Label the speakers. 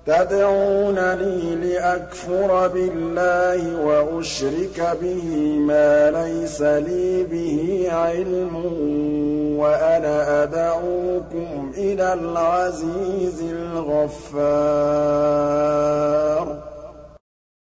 Speaker 1: تَدْعُونَنِي لِأَكْفُرَ بِاللَّهِ وَأُشْرِكَ بِهِ مَا لَيْسَ لِي بِهِ عِلْمٌ وَأَنَا أَدْعُوكُمْ إِلَى الْعَزِيزِ الْغَفَّارِ